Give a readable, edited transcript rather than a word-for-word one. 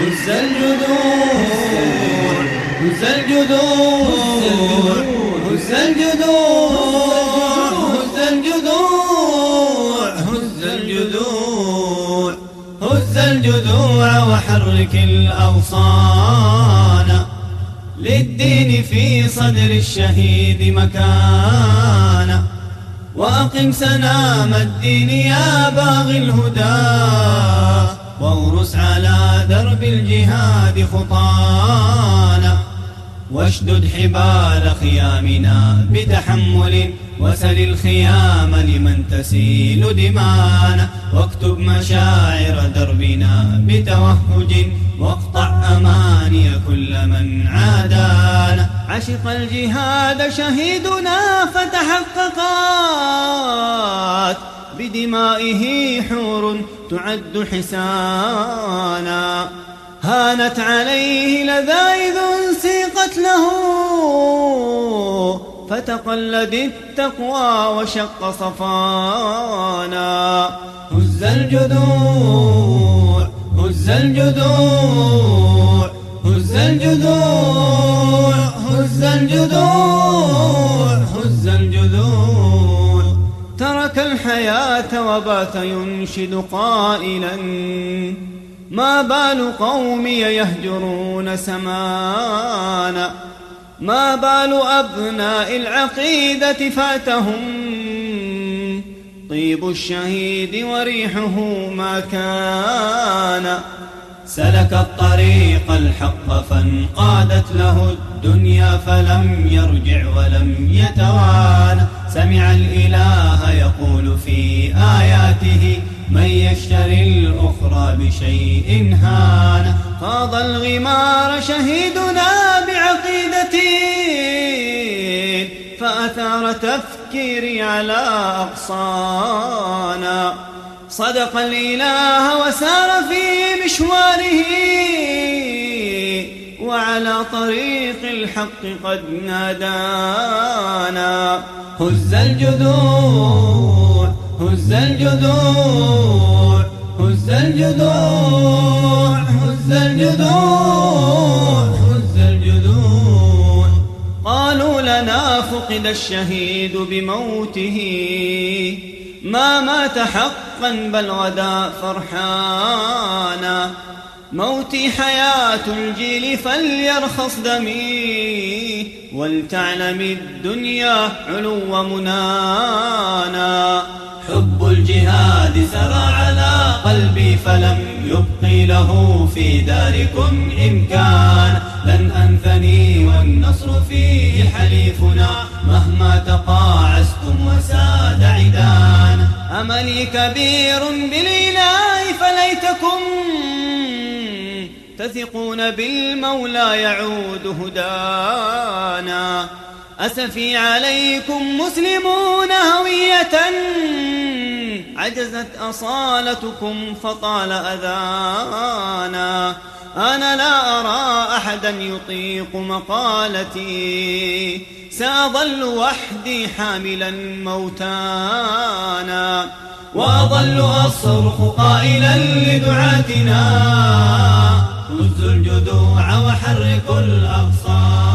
هز الجذور هز الجذور هز الجذور هز الجذور هز الجذور هز الجذوع وحرك الأغصان للدين في صدر الشهيد مكانا وأقم سنام الدين يا باغي الهدى واغرس على درب الجهاد خطانا واشدد حبال خيامنا بتحمل وسل الخيام لمن تسيل دمانا واكتب مشاعر دربنا بتوهج واقطع أماني كل من عادانا عشق الجهاد شهيدنا فتحققت بدمائه حور تعد حسانا هانت عليه لذائذ سيقت له فتقلد التقوى وشق صفانا هز الجذوع هز الجذوع هز الجذوع هز الجذوع هز الجذوع ترك الحياة وبات ينشد قائلا ما بال قومي يهجرون سمانا ما بال أبناء العقيدة فاتهم طيب الشهيد وريحه ما كان سلك الطريق الحق فانقادت له الدنيا فلم يرجع ولم يتوانى سمع الإله يقول في آياته من يشتري الأخرى بشيء هان خاض الغمار شهيدنا بعقيدتي فأثار تفكيري على أغصانا صدق الإله وسار في مشواره وعلى طريق الحق قد نادانا هز الجذوع هز الجذوع هز الجذوع هز الجذوع هز الجذوع قالوا لنا فقد الشهيد بموته ما مات حقا بل غدا فرحانا موتي حياة الجيل فليرخص دمي ولتعلم الدنيا علو منانا حب الجهاد سرى على قلبي فلم يبقي له في داركم إمكان لن أنثني والنصر فيه حليفنا مهما تقاعستم وساد عدانا أملي كبير بالإله فليتكم تثقون بالمولى يعود هدانا أسفي عليكم مسلمون هوية عجزت أصالتكم فطال أذانا أنا لا أرى أحدا يطيق مقالتي سأظل وحدي حاملا موتانا وأظل أصرخ قائلا لدعاتنا هزوا الجذوع وحركوا الأغصان